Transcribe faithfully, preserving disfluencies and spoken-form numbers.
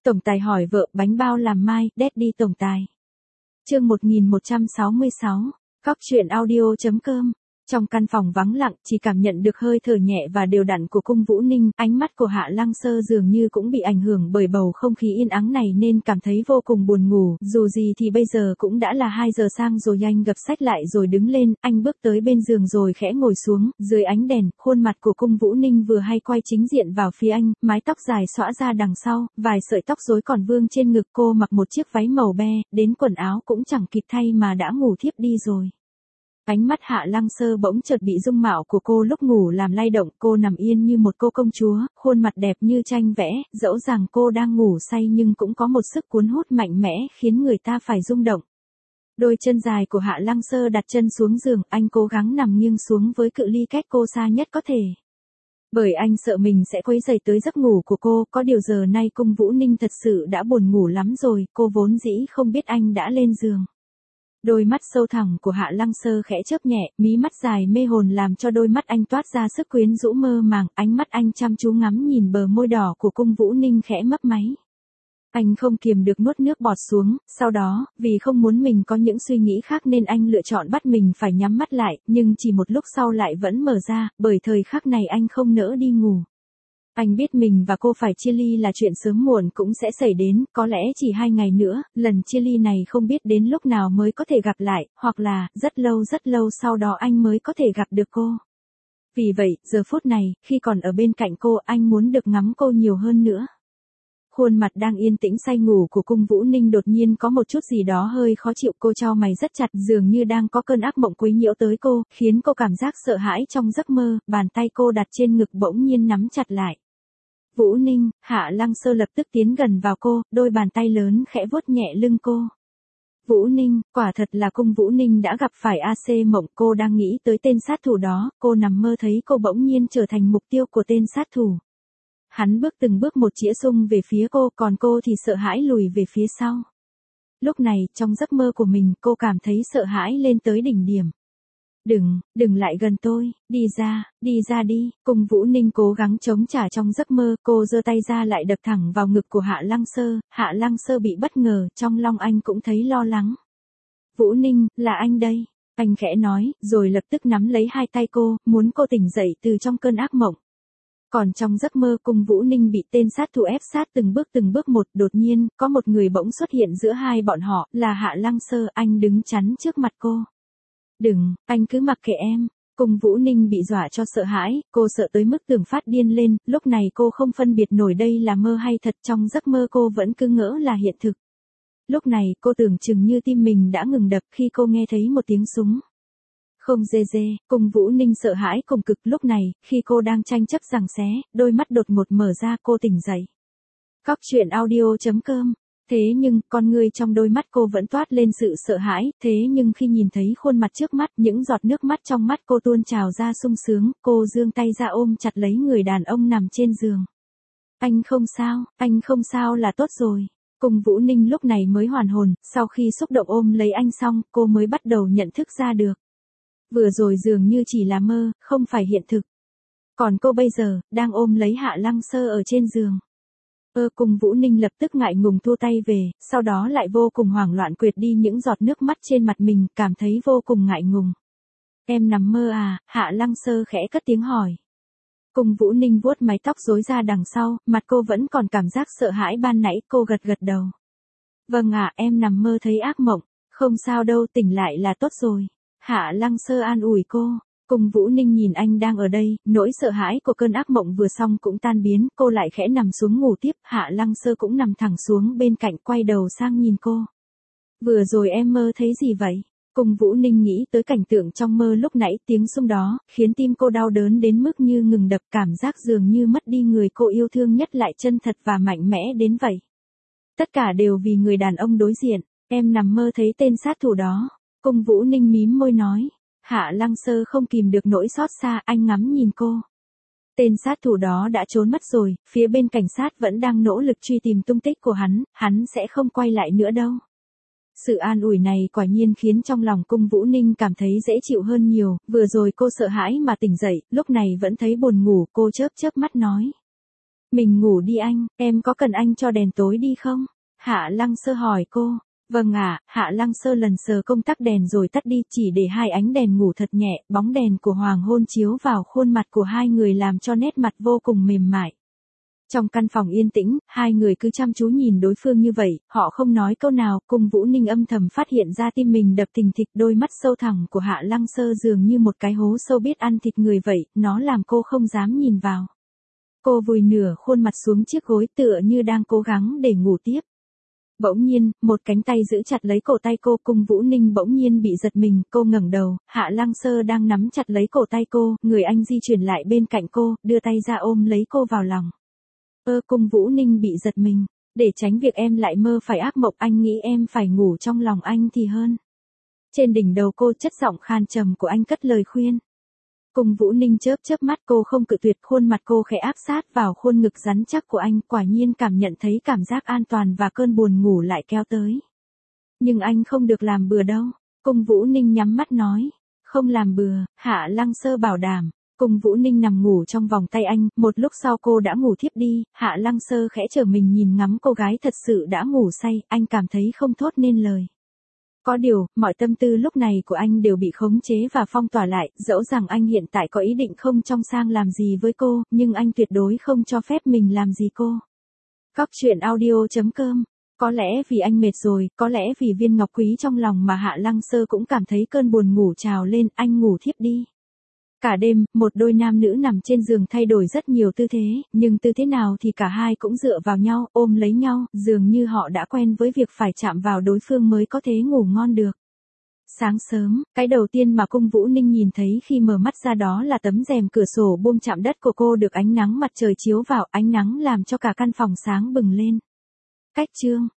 Tổng tài hỏi vợ bánh bao làm mai, Daddy tổng tài. Chương một nghìn một trăm sáu mươi sáu, Cóc truyện audio.com. Trong căn phòng vắng lặng, chỉ cảm nhận được hơi thở nhẹ và đều đặn của Cung Vũ Ninh, ánh mắt của Hạ Lăng Sơ dường như cũng bị ảnh hưởng bởi bầu không khí yên ắng này nên cảm thấy vô cùng buồn ngủ, dù gì thì bây giờ cũng đã là hai giờ sang rồi. Anh gập sách lại rồi đứng lên, anh bước tới bên giường rồi khẽ ngồi xuống, dưới ánh đèn, khuôn mặt của Cung Vũ Ninh vừa hay quay chính diện vào phía anh, mái tóc dài xõa ra đằng sau, vài sợi tóc rối còn vương trên ngực. Cô mặc một chiếc váy màu be, đến quần áo cũng chẳng kịp thay mà đã ngủ thiếp đi rồi. Ánh mắt Hạ Lăng Sơ bỗng chợt bị dung mạo của cô lúc ngủ làm lay động, cô nằm yên như một cô công chúa, khuôn mặt đẹp như tranh vẽ, dẫu rằng cô đang ngủ say nhưng cũng có một sức cuốn hút mạnh mẽ khiến người ta phải rung động. Đôi chân dài của Hạ Lăng Sơ đặt chân xuống giường, anh cố gắng nằm nghiêng xuống với cự ly cách cô xa nhất có thể. Bởi anh sợ mình sẽ quấy rầy tới giấc ngủ của cô, có điều giờ nay Cung Vũ Ninh thật sự đã buồn ngủ lắm rồi, cô vốn dĩ không biết anh đã lên giường. Đôi mắt sâu thẳm của Hạ Lăng Sơ khẽ chớp nhẹ, mí mắt dài mê hồn làm cho đôi mắt anh toát ra sức quyến rũ mơ màng, ánh mắt anh chăm chú ngắm nhìn bờ môi đỏ của Cung Vũ Ninh khẽ mấp máy. Anh không kiềm được nuốt nước bọt xuống, sau đó, vì không muốn mình có những suy nghĩ khác nên anh lựa chọn bắt mình phải nhắm mắt lại, nhưng chỉ một lúc sau lại vẫn mở ra, bởi thời khắc này anh không nỡ đi ngủ. Anh biết mình và cô phải chia ly là chuyện sớm muộn cũng sẽ xảy đến, có lẽ chỉ hai ngày nữa, lần chia ly này không biết đến lúc nào mới có thể gặp lại, hoặc là, rất lâu rất lâu sau đó anh mới có thể gặp được cô. Vì vậy, giờ phút này, khi còn ở bên cạnh cô, anh muốn được ngắm cô nhiều hơn nữa. Khuôn mặt đang yên tĩnh say ngủ của Cung Vũ Ninh đột nhiên có một chút gì đó hơi khó chịu, cô chau mày rất chặt, dường như đang có cơn ác mộng quấy nhiễu tới cô, khiến cô cảm giác sợ hãi trong giấc mơ, bàn tay cô đặt trên ngực bỗng nhiên nắm chặt lại. Vũ Ninh, Hạ Lăng Sơ lập tức tiến gần vào cô, đôi bàn tay lớn khẽ vuốt nhẹ lưng cô. Vũ Ninh, quả thật là Cung Vũ Ninh đã gặp phải a xê mộng, cô đang nghĩ tới tên sát thủ đó, cô nằm mơ thấy cô bỗng nhiên trở thành mục tiêu của tên sát thủ. Hắn bước từng bước một chĩa sung về phía cô, còn cô thì sợ hãi lùi về phía sau. Lúc này, trong giấc mơ của mình, cô cảm thấy sợ hãi lên tới đỉnh điểm. Đừng, đừng lại gần tôi, đi ra, đi ra đi. Cung Vũ Ninh cố gắng chống trả trong giấc mơ, cô giơ tay ra lại đập thẳng vào ngực của Hạ Lăng Sơ, Hạ Lăng Sơ bị bất ngờ, trong lòng anh cũng thấy lo lắng. Vũ Ninh, là anh đây, anh khẽ nói, rồi lập tức nắm lấy hai tay cô, muốn cô tỉnh dậy từ trong cơn ác mộng. Còn trong giấc mơ Cung Vũ Ninh bị tên sát thủ ép sát từng bước từng bước một, đột nhiên, có một người bỗng xuất hiện giữa hai bọn họ, là Hạ Lăng Sơ, anh đứng chắn trước mặt cô. Đừng, anh cứ mặc kệ em. Cung Vũ Ninh bị dọa cho sợ hãi, cô sợ tới mức tưởng phát điên lên, lúc này cô không phân biệt nổi đây là mơ hay thật, trong giấc mơ cô vẫn cứ ngỡ là hiện thực. Lúc này, cô tưởng chừng như tim mình đã ngừng đập khi cô nghe thấy một tiếng súng. Không dê dê, Cung Vũ Ninh sợ hãi cùng cực, lúc này, khi cô đang tranh chấp giằng xé, đôi mắt đột ngột mở ra, cô tỉnh dậy. Cóc truyện audio.com. Thế nhưng, con người trong đôi mắt cô vẫn toát lên sự sợ hãi, thế nhưng khi nhìn thấy khuôn mặt trước mắt, những giọt nước mắt trong mắt cô tuôn trào ra sung sướng, cô giương tay ra ôm chặt lấy người đàn ông nằm trên giường. Anh không sao, anh không sao là tốt rồi. Cung Vũ Ninh lúc này mới hoàn hồn, sau khi xúc động ôm lấy anh xong, cô mới bắt đầu nhận thức ra được. Vừa rồi dường như chỉ là mơ, không phải hiện thực. Còn cô bây giờ, đang ôm lấy Hạ Lăng Sơ ở trên giường. Ơ Cung Vũ Ninh lập tức ngại ngùng thua tay về, sau đó lại vô cùng hoảng loạn quệt đi những giọt nước mắt trên mặt mình, cảm thấy vô cùng ngại ngùng. Em nằm mơ à? Hạ Lăng Sơ khẽ cất tiếng hỏi. Cung Vũ Ninh vuốt mái tóc rối ra đằng sau, mặt cô vẫn còn cảm giác sợ hãi ban nãy, cô gật gật đầu. Vâng ạ, em nằm mơ thấy ác mộng, không sao đâu, tỉnh lại là tốt rồi. Hạ Lăng Sơ an ủi cô. Cung Vũ Ninh nhìn anh đang ở đây, nỗi sợ hãi của cơn ác mộng vừa xong cũng tan biến, cô lại khẽ nằm xuống ngủ tiếp, Hạ Lăng Sơ cũng nằm thẳng xuống bên cạnh quay đầu sang nhìn cô. Vừa rồi em mơ thấy gì vậy? Cung Vũ Ninh nghĩ tới cảnh tượng trong mơ lúc nãy, tiếng súng đó, khiến tim cô đau đớn đến mức như ngừng đập, cảm giác dường như mất đi người cô yêu thương nhất lại chân thật và mạnh mẽ đến vậy. Tất cả đều vì người đàn ông đối diện, em nằm mơ thấy tên sát thủ đó. Cung Vũ Ninh mím môi nói. Hạ Lăng Sơ không kìm được nỗi xót xa, anh ngắm nhìn cô. Tên sát thủ đó đã trốn mất rồi, phía bên cảnh sát vẫn đang nỗ lực truy tìm tung tích của hắn, hắn sẽ không quay lại nữa đâu. Sự an ủi này quả nhiên khiến trong lòng Cung Vũ Ninh cảm thấy dễ chịu hơn nhiều, vừa rồi cô sợ hãi mà tỉnh dậy, lúc này vẫn thấy buồn ngủ, cô chớp chớp mắt nói. Mình ngủ đi anh, em có cần anh cho đèn tối đi không? Hạ Lăng Sơ hỏi cô. Vâng ạ, Hạ Lăng Sơ lần sờ công tắc đèn rồi tắt đi, chỉ để hai ánh đèn ngủ thật nhẹ, bóng đèn của hoàng hôn chiếu vào khuôn mặt của hai người làm cho nét mặt vô cùng mềm mại. Trong căn phòng yên tĩnh, hai người cứ chăm chú nhìn đối phương như vậy, họ không nói câu nào, Cung Vũ Ninh âm thầm phát hiện ra tim mình đập thình thịch, đôi mắt sâu thẳm của Hạ Lăng Sơ dường như một cái hố sâu biết ăn thịt người vậy, nó làm cô không dám nhìn vào. Cô vùi nửa khuôn mặt xuống chiếc gối tựa như đang cố gắng để ngủ tiếp. Bỗng nhiên, một cánh tay giữ chặt lấy cổ tay cô, Cung Vũ Ninh bỗng nhiên bị giật mình, cô ngẩng đầu, Hạ Lăng Sơ đang nắm chặt lấy cổ tay cô, người anh di chuyển lại bên cạnh cô, đưa tay ra ôm lấy cô vào lòng. Ơ Cung Vũ Ninh bị giật mình, để tránh việc em lại mơ phải ác mộng anh nghĩ em phải ngủ trong lòng anh thì hơn. Trên đỉnh đầu cô chất giọng khan trầm của anh cất lời khuyên. Cung Vũ Ninh chớp chớp mắt cô không cự tuyệt khuôn mặt cô khẽ áp sát vào khuôn ngực rắn chắc của anh quả nhiên cảm nhận thấy cảm giác an toàn và cơn buồn ngủ lại kéo tới. Nhưng anh không được làm bừa đâu, Cung Vũ Ninh nhắm mắt nói. Không làm bừa, Hạ Lăng Sơ bảo đảm. Cung Vũ Ninh nằm ngủ trong vòng tay anh, một lúc sau cô đã ngủ thiếp đi, Hạ Lăng Sơ khẽ trở mình nhìn ngắm cô gái thật sự đã ngủ say, anh cảm thấy không thốt nên lời. Có điều, mọi tâm tư lúc này của anh đều bị khống chế và phong tỏa lại, dẫu rằng anh hiện tại có ý định không trong sang làm gì với cô, nhưng anh tuyệt đối không cho phép mình làm gì cô. Cóc truyện audio chấm com. Có lẽ vì anh mệt rồi, có lẽ vì viên ngọc quý trong lòng mà Hạ Lăng Sơ cũng cảm thấy cơn buồn ngủ trào lên, anh ngủ thiếp đi. Cả đêm, một đôi nam nữ nằm trên giường thay đổi rất nhiều tư thế, nhưng tư thế nào thì cả hai cũng dựa vào nhau, ôm lấy nhau, dường như họ đã quen với việc phải chạm vào đối phương mới có thể ngủ ngon được. Sáng sớm, cái đầu tiên mà Cung Vũ Ninh nhìn thấy khi mở mắt ra đó là tấm rèm cửa sổ buông chạm đất của cô được ánh nắng mặt trời chiếu vào, ánh nắng làm cho cả căn phòng sáng bừng lên. Cách chương